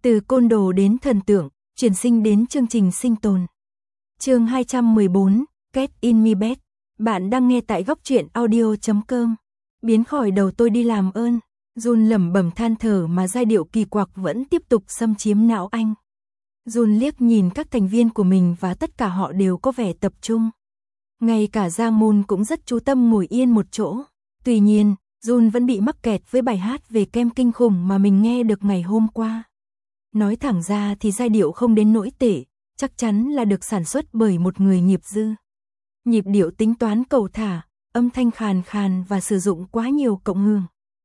Từ côn đồ đến thần tượng, chuyển sinh đến chương trình sinh tồn. Chương 214, Get in me bed. Bạn đang nghe tại góc truyện audio.com. Biến khỏi đầu tôi đi làm ơn. Jun lẩm bẩm than thở mà giai điệu kỳ quặc vẫn tiếp tục xâm chiếm não anh. Jun liếc nhìn các thành viên của mình và tất cả họ đều có vẻ tập trung. Ngay cả Giang Moon cũng rất chú tâm ngồi yên một chỗ. Tuy nhiên, Jun vẫn bị mắc kẹt với bài hát về kem kinh khủng mà mình nghe được ngày hôm qua. Nói thẳng ra thì giai điệu không đến nỗi tệ, chắc chắn là được sản xuất bởi một người nghiệp dư. Nhịp điệu tính toán cầu thả, âm thanh khàn khàn và sử dụng quá nhiều cộng hưởng.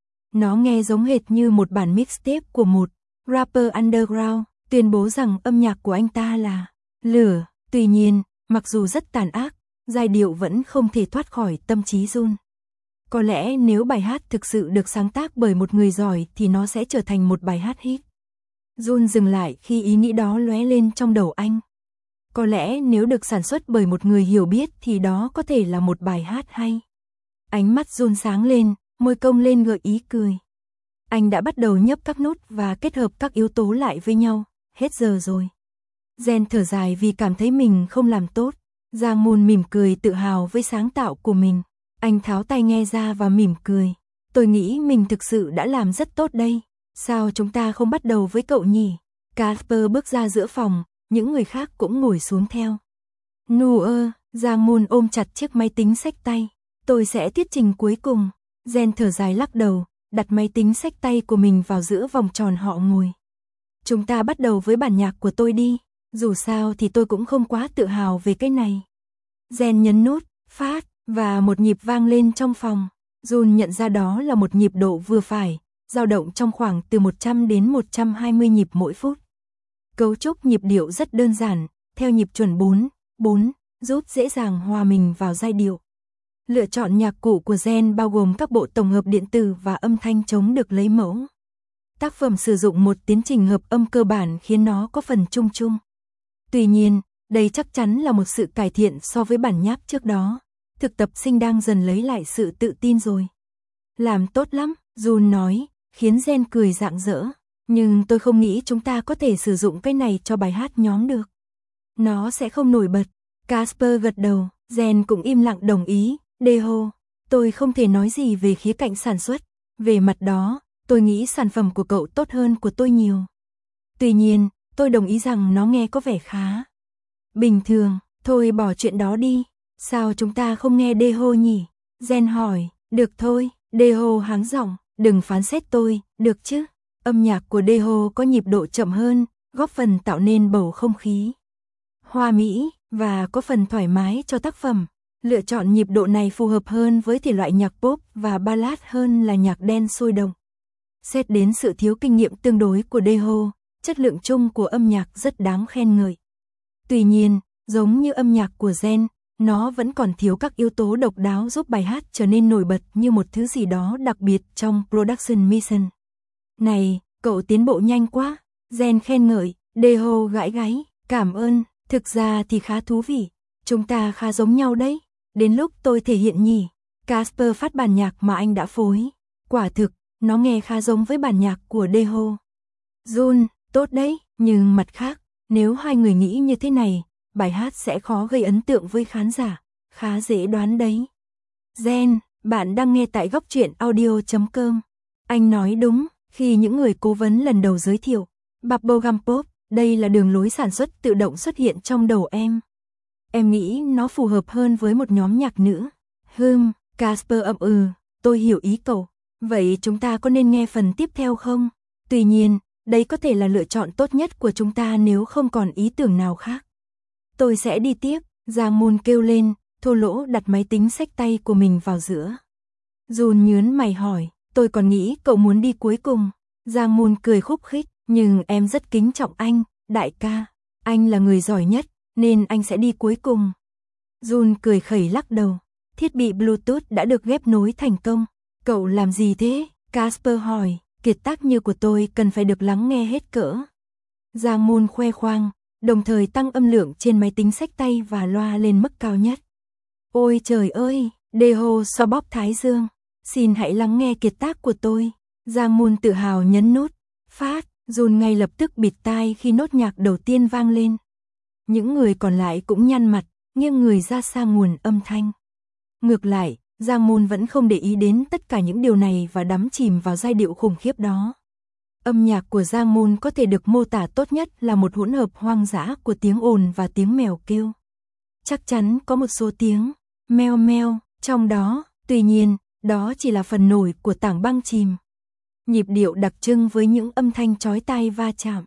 Nó nghe giống hệt như một bản mixtape của một rapper underground, tuyên bố rằng âm nhạc của anh ta là lửa. Tuy nhiên, mặc dù rất tàn ác, giai điệu vẫn không thể thoát khỏi tâm trí Jun. Có lẽ nếu bài hát thực sự được sáng tác bởi một người giỏi thì nó sẽ trở thành một bài hát hit. Jun dừng lại khi ý nghĩ đó lóe lên trong đầu anh. Có lẽ nếu được sản xuất bởi một người hiểu biết thì đó có thể là một bài hát hay. Ánh mắt Jun sáng lên, môi cong lên gợi ý cười. Anh đã bắt đầu nhấp các nốt và kết hợp các yếu tố lại với nhau. Hết giờ rồi. Jen thở dài vì cảm thấy mình không làm tốt. Giang Moon mỉm cười tự hào với sáng tạo của mình. Anh tháo tai nghe ra và mỉm cười. Tôi nghĩ mình thực sự đã làm rất tốt đây. Sao chúng ta không bắt đầu với cậu nhỉ? Casper bước ra giữa phòng, những người khác cũng ngồi xuống theo. Nua, Giang Moon ôm chặt chiếc máy tính xách tay. Tôi sẽ thuyết trình cuối cùng. Jen thở dài lắc đầu, đặt máy tính xách tay của mình vào giữa vòng tròn họ ngồi. Chúng ta bắt đầu với bản nhạc của tôi đi. Dù sao thì tôi cũng không quá tự hào về cái này. Jen nhấn nút, phát, và một nhịp vang lên trong phòng. Jun nhận ra đó là một nhịp độ vừa phải, dao động trong khoảng từ 100 đến 120 nhịp mỗi phút. Cấu trúc nhịp điệu rất đơn giản, theo nhịp chuẩn 4/4, giúp dễ dàng hòa mình vào giai điệu. Lựa chọn nhạc cụ của Jen bao gồm các bộ tổng hợp điện tử và âm thanh trống được lấy mẫu. Tác phẩm sử dụng một tiến trình hợp âm cơ bản khiến nó có phần chung chung. Tuy nhiên, đây chắc chắn là một sự cải thiện so với bản nháp trước đó. Thực tập sinh đang dần lấy lại sự tự tin rồi. Làm tốt lắm, Jun nói, khiến Jen cười rạng rỡ. Nhưng tôi không nghĩ chúng ta có thể sử dụng cái này cho bài hát nhóm được. Nó sẽ không nổi bật. Casper gật đầu, Jen cũng im lặng đồng ý. Deho, tôi không thể nói gì về khía cạnh sản xuất. Về mặt đó, tôi nghĩ sản phẩm của cậu tốt hơn của tôi nhiều. Tuy nhiên, tôi đồng ý rằng nó nghe có vẻ khá bình thường. Thôi bỏ chuyện đó đi. Sao chúng ta không nghe Deho nhỉ? Jen hỏi. Được thôi, Deho háng giọng. Đừng phán xét tôi, được chứ? Âm nhạc của Deho có nhịp độ chậm hơn, góp phần tạo nên bầu không khí hoa mỹ và có phần thoải mái cho tác phẩm. Lựa chọn nhịp độ này phù hợp hơn với thể loại nhạc pop và ballad hơn là nhạc dance sôi động. Xét đến sự thiếu kinh nghiệm tương đối của Deho, chất lượng chung của âm nhạc rất đáng khen ngợi. Tuy nhiên, giống như âm nhạc của Jen, nó vẫn còn thiếu các yếu tố độc đáo giúp bài hát trở nên nổi bật như một thứ gì đó đặc biệt trong production mission. Này, cậu tiến bộ nhanh quá. Jen khen ngợi, Deho gãi gáy, cảm ơn, thực ra thì khá thú vị. Chúng ta khá giống nhau đấy. Đến lúc tôi thể hiện nhỉ. Casper phát bản nhạc mà anh đã phối. Quả thực, nó nghe khá giống với bản nhạc của Deho. Jun, tốt đấy, nhưng mặt khác, nếu hai người nghĩ như thế này, bài hát sẽ khó gây ấn tượng với khán giả. Khá dễ đoán đấy. Jen, bạn đang nghe tại góc truyện audio.com. Anh nói đúng, khi những người cố vấn lần đầu giới thiệu Bubblegum Pop, đây là đường lối sản xuất tự động xuất hiện trong đầu em. Em nghĩ nó phù hợp hơn với một nhóm nhạc nữ. Casper tôi hiểu ý cậu. Vậy chúng ta có nên nghe phần tiếp theo không? Tuy nhiên, đây có thể là lựa chọn tốt nhất của chúng ta nếu không còn ý tưởng nào khác. Tôi sẽ đi tiếp, Giang Moon kêu lên, thô lỗ đặt máy tính xách tay của mình vào giữa. Jun nhớn mày hỏi, tôi còn nghĩ cậu muốn đi cuối cùng. Giang Moon cười khúc khích, nhưng em rất kính trọng anh, đại ca. Anh là người giỏi nhất, nên anh sẽ đi cuối cùng. Jun cười khẩy lắc đầu. Thiết bị Bluetooth đã được ghép nối thành công. Cậu làm gì thế? Casper hỏi. Kiệt tác như của tôi cần phải được lắng nghe hết cỡ. Giang Moon khoe khoang, đồng thời tăng âm lượng trên máy tính xách tay và loa lên mức cao nhất. Ôi trời ơi, Deho xoa bóp thái dương. Xin hãy lắng nghe kiệt tác của tôi. Giang Moon tự hào nhấn nút. Phát, Jun ngay lập tức bịt tai khi nốt nhạc đầu tiên vang lên. Những người còn lại cũng nhăn mặt, nghiêng người ra sang nguồn âm thanh. Ngược lại, Giang Moon vẫn không để ý đến tất cả những điều này và đắm chìm vào giai điệu khủng khiếp đó. Âm nhạc của Giang Moon có thể được mô tả tốt nhất là một hỗn hợp hoang dã của tiếng ồn và tiếng mèo kêu. Chắc chắn có một số tiếng meo meo trong đó, tuy nhiên, đó chỉ là phần nổi của tảng băng chìm. Nhịp điệu đặc trưng với những âm thanh chói tai va chạm.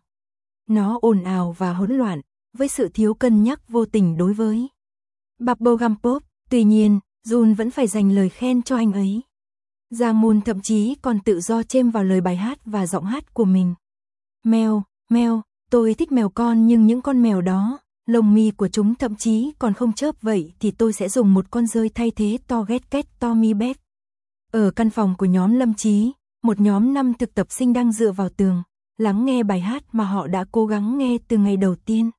Nó ồn ào và hỗn loạn, với sự thiếu cân nhắc vô tình đối với bubblegum pop, tuy nhiên, Jun vẫn phải dành lời khen cho anh ấy. Giang Moon thậm chí còn tự do chêm vào lời bài hát và giọng hát của mình. Mèo, mèo, tôi thích mèo con nhưng những con mèo đó, lông mi của chúng thậm chí còn không chớp vậy thì tôi sẽ dùng một con dơi thay thế Target Cat Tommy Beck. Ở căn phòng của nhóm Lâm Chí, một nhóm 5 thực tập sinh đang dựa vào tường, lắng nghe bài hát mà họ đã cố gắng nghe từ ngày đầu tiên.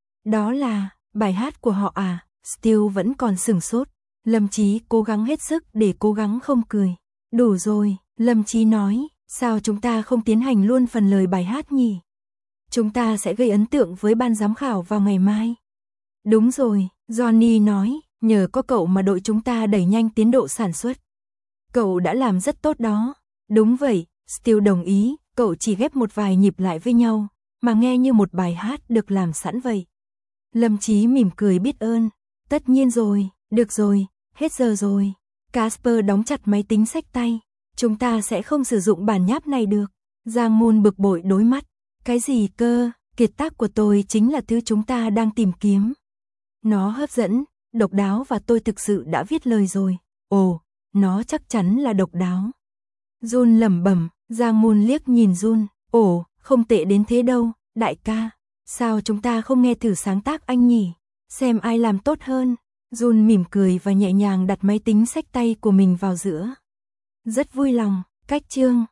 Đó là, bài hát của họ à? Steele vẫn còn sửng sốt. Lâm Chí cố gắng hết sức để cố gắng không cười. Đủ rồi, Lâm Chí nói, sao chúng ta không tiến hành luôn phần lời bài hát nhỉ? Chúng ta sẽ gây ấn tượng với ban giám khảo vào ngày mai. Đúng rồi, Johnny nói, nhờ có cậu mà đội chúng ta đẩy nhanh tiến độ sản xuất. Cậu đã làm rất tốt đó. Đúng vậy, Steele đồng ý, cậu chỉ ghép một vài nhịp lại với nhau, mà nghe như một bài hát được làm sẵn vậy. Lâm Chí mỉm cười biết ơn. Tất nhiên rồi, được rồi, hết giờ rồi. Casper đóng chặt máy tính xách tay. Chúng ta sẽ không sử dụng bản nháp này được. Giang Moon bực bội đối mắt. Cái gì cơ, kiệt tác của tôi chính là thứ chúng ta đang tìm kiếm. Nó hấp dẫn, độc đáo và tôi thực sự đã viết lời rồi. Ồ, nó chắc chắn là độc đáo. Jun lẩm bẩm, Giang Moon liếc nhìn Jun. Ồ, không tệ đến thế đâu, đại ca. Sao chúng ta không nghe thử sáng tác anh nhỉ? Xem ai làm tốt hơn. Jun mỉm cười và nhẹ nhàng đặt máy tính xách tay của mình vào giữa. Rất vui lòng, cách chương.